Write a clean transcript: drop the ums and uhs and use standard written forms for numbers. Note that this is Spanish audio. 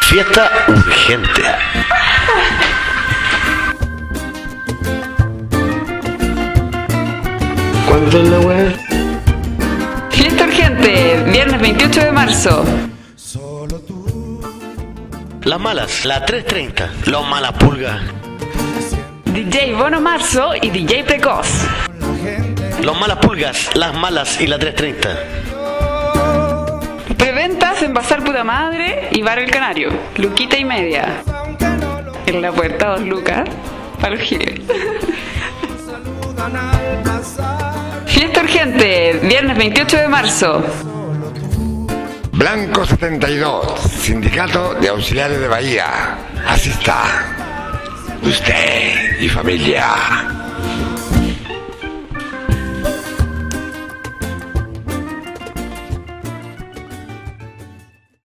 Fiesta urgente. ¿Cuándo es la weá? Fiesta urgente, viernes 28 de marzo. Las malas, la 3:30. Los malas pulgas. DJ Bono Marzo y DJ Precoz. Los malas pulgas, las malas y la 3:30. Preventas en Bazar Puta Madre y Bar El Canario. Luquita y media. En la puerta 2 lucas. Para los giles. Fiesta urgente, viernes 28 de marzo. Blanco 72, Sindicato de Auxiliares de Bahía. Así está. Usted y familia.